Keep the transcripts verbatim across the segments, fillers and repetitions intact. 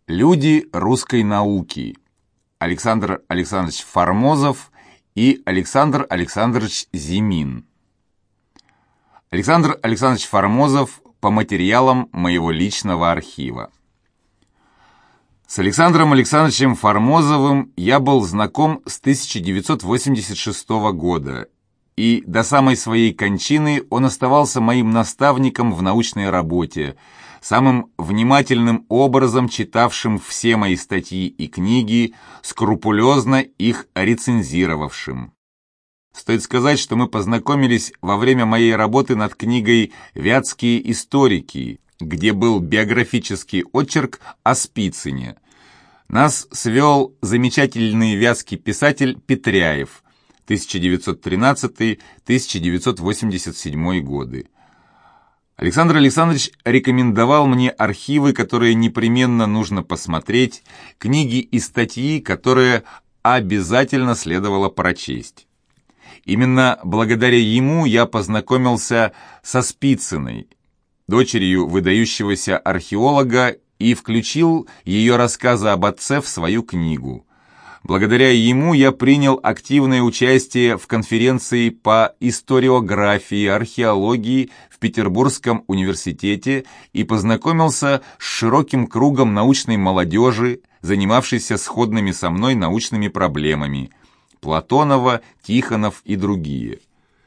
Люди русской науки. Александр Александрович Формозов и Александр Александрович Зимин. Александр Александрович Формозов по материалам моего личного архива. С Александром Александровичем Формозовым я был знаком с тысяча девятьсот восемьдесят шестого года, и до самой своей кончины он оставался моим наставником в научной работе, самым внимательным образом читавшим все мои статьи и книги, скрупулезно их рецензировавшим. Стоит сказать, что мы познакомились во время моей работы над книгой «Вятские историки», где был биографический очерк о Спицыне. Нас свел замечательный вятский писатель Петряев, тысяча девятьсот тринадцатый — тысяча девятьсот восемьдесят седьмой годы. Александр Александрович рекомендовал мне архивы, которые непременно нужно посмотреть, книги и статьи, которые обязательно следовало прочесть. Именно благодаря ему я познакомился со Спицыной, дочерью выдающегося археолога, и включил ее рассказы об отце в свою книгу. Благодаря ему я принял активное участие в конференции по историографии и археологии в Петербургском университете и познакомился с широким кругом научной молодежи, занимавшейся сходными со мной научными проблемами – Платонова, Тихонов и другие.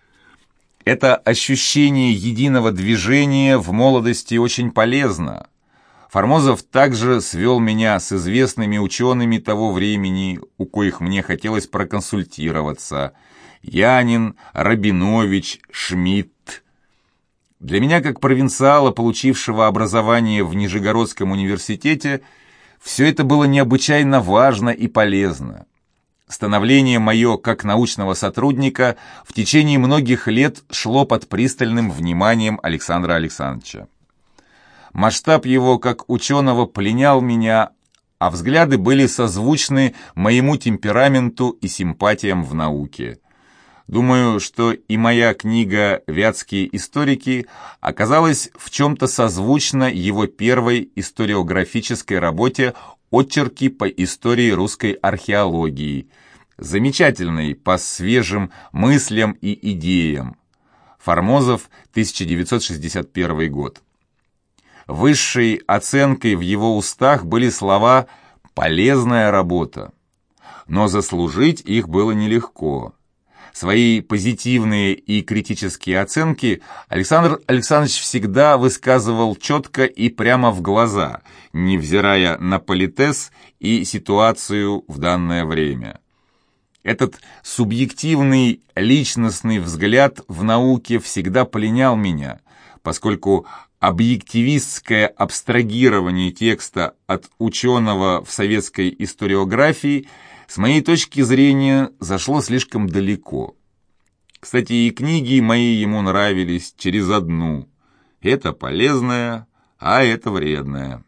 Это ощущение единого движения в молодости очень полезно. Формозов также свел меня с известными учеными того времени, у коих мне хотелось проконсультироваться: Янин, Рабинович, Шмидт. Для меня, как провинциала, получившего образование в Нижегородском университете, все это было необычайно важно и полезно. Становление мое как научного сотрудника в течение многих лет шло под пристальным вниманием Александра Александровича. Масштаб его как ученого пленял меня, а взгляды были созвучны моему темпераменту и симпатиям в науке. Думаю, что и моя книга «Вятские историки» оказалась в чем-то созвучна его первой историографической работе «Очерки по истории русской археологии», замечательной по свежим мыслям и идеям. Формозов, тысяча девятьсот шестьдесят первый год. Высшей оценкой в его устах были слова «полезная работа». Но заслужить их было нелегко. Свои позитивные и критические оценки Александр Александрович всегда высказывал четко и прямо в глаза, невзирая на политес и ситуацию в данное время. Этот субъективный личностный взгляд в науке всегда пленял меня, поскольку объективистское абстрагирование текста от ученого в советской историографии с моей точки зрения зашло слишком далеко. Кстати, и книги мои ему нравились через одну. Это полезное, а это вредное.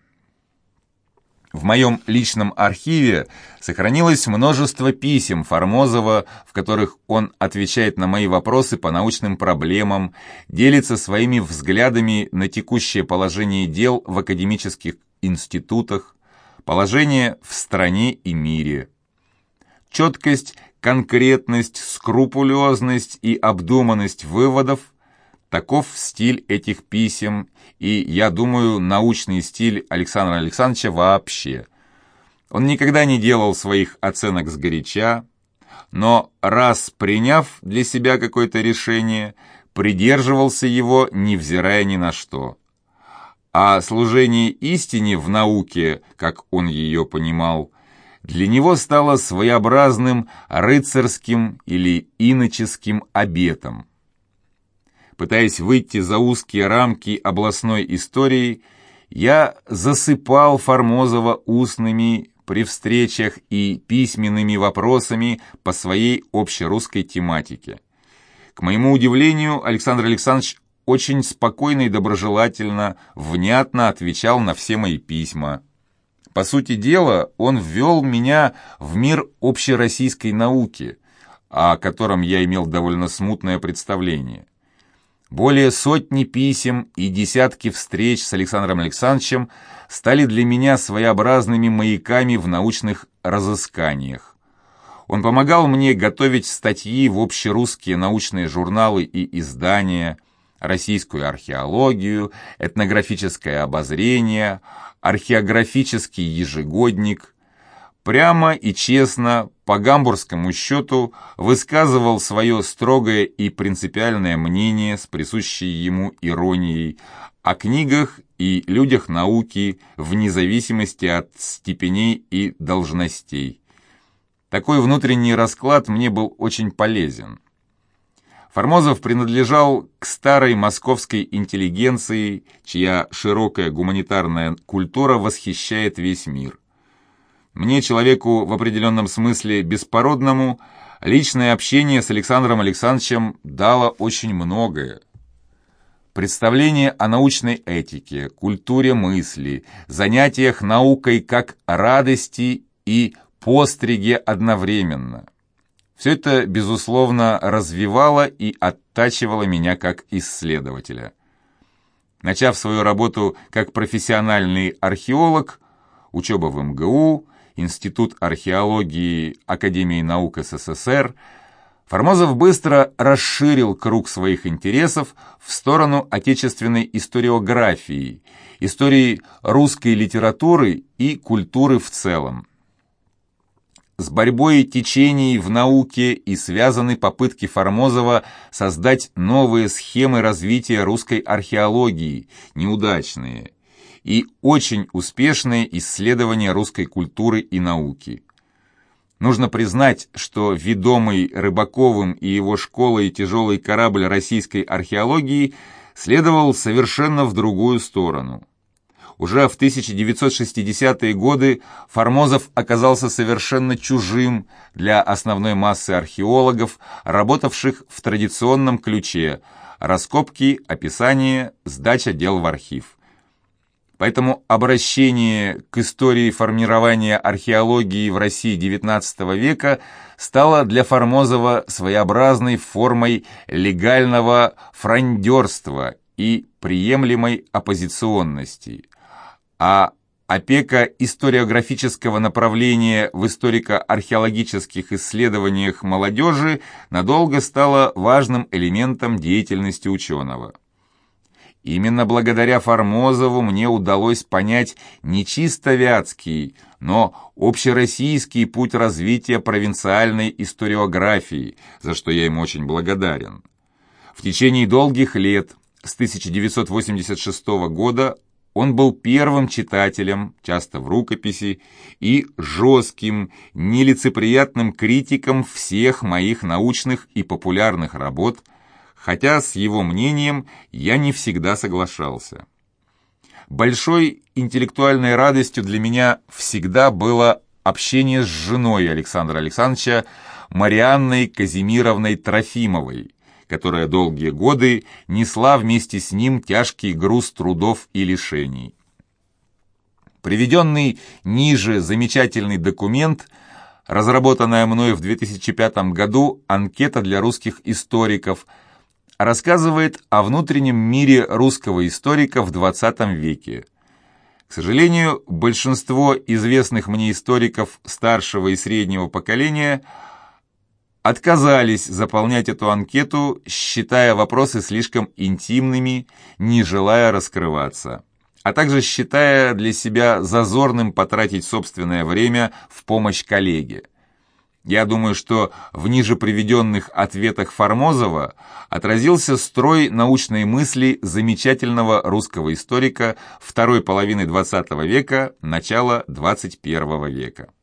В моем личном архиве сохранилось множество писем Формозова, в которых он отвечает на мои вопросы по научным проблемам, делится своими взглядами на текущее положение дел в академических институтах, положение в стране и мире. Четкость, конкретность, скрупулезность и обдуманность выводов – таков стиль этих писем, и, я думаю, научный стиль Александра Александровича вообще. Он никогда не делал своих оценок сгоряча, но раз приняв для себя какое-то решение, придерживался его, невзирая ни на что. А служение истине в науке, как он ее понимал, для него стало своеобразным рыцарским или иноческим обетом. Пытаясь выйти за узкие рамки областной истории, я засыпал Формозова устными при встречах и письменными вопросами по своей общерусской тематике. К моему удивлению, Александр Александрович очень спокойно и доброжелательно, внятно отвечал на все мои письма. По сути дела, он ввел меня в мир общероссийской науки, о котором я имел довольно смутное представление. Более сотни писем и десятки встреч с Александром Александровичем стали для меня своеобразными маяками в научных разысканиях. Он помогал мне готовить статьи в общерусские научные журналы и издания, российскую археологию, этнографическое обозрение, археографический ежегодник. Прямо и честно, по гамбургскому счету, высказывал свое строгое и принципиальное мнение с присущей ему иронией о книгах и людях науки вне зависимости от степеней и должностей. Такой внутренний расклад мне был очень полезен. Формозов принадлежал к старой московской интеллигенции, чья широкая гуманитарная культура восхищает весь мир. Мне, человеку в определенном смысле беспородному, личное общение с Александром Александровичем дало очень многое. Представление о научной этике, культуре мысли, занятиях наукой как радости и постриге одновременно. Все это, безусловно, развивало и оттачивало меня как исследователя. Начав свою работу как профессиональный археолог, учеба в эм гэ у, Институт археологии Академии наук эс эс эс эр, Формозов быстро расширил круг своих интересов в сторону отечественной историографии, истории русской литературы и культуры в целом. С борьбой течений в науке и связаны попытки Формозова создать новые схемы развития русской археологии, неудачные, и очень успешные исследования русской культуры и науки. Нужно признать, что ведомый Рыбаковым и его школой тяжелый корабль российской археологии следовал совершенно в другую сторону. Уже в тысяча девятьсот шестидесятые годы Формозов оказался совершенно чужим для основной массы археологов, работавших в традиционном ключе – раскопки, описание, сдача дел в архив. Поэтому обращение к истории формирования археологии в России девятнадцатого века стало для Формозова своеобразной формой легального фрондерства и приемлемой оппозиционности. А опека историографического направления в историко-археологических исследованиях молодежи надолго стала важным элементом деятельности ученого. Именно благодаря Формозову мне удалось понять не чисто вятский, но общероссийский путь развития провинциальной историографии, за что я ему очень благодарен. В течение долгих лет, с тысяча девятьсот восемьдесят шестого года, он был первым читателем, часто в рукописи, и жестким, нелицеприятным критиком всех моих научных и популярных работ, хотя с его мнением я не всегда соглашался. Большой интеллектуальной радостью для меня всегда было общение с женой Александра Александровича, Марианной Казимировной Трофимовой, которая долгие годы несла вместе с ним тяжкий груз трудов и лишений. Приведенный ниже замечательный документ, разработанная мной в две тысячи пятом году анкета для русских историков, рассказывает о внутреннем мире русского историка в двадцатом веке. К сожалению, большинство известных мне историков старшего и среднего поколения отказались заполнять эту анкету, считая вопросы слишком интимными, не желая раскрываться, а также считая для себя зазорным потратить собственное время в помощь коллеге. Я думаю, что в ниже приведенных ответах Формозова отразился строй научной мысли замечательного русского историка второй половины двадцатого века, начала двадцать первого века.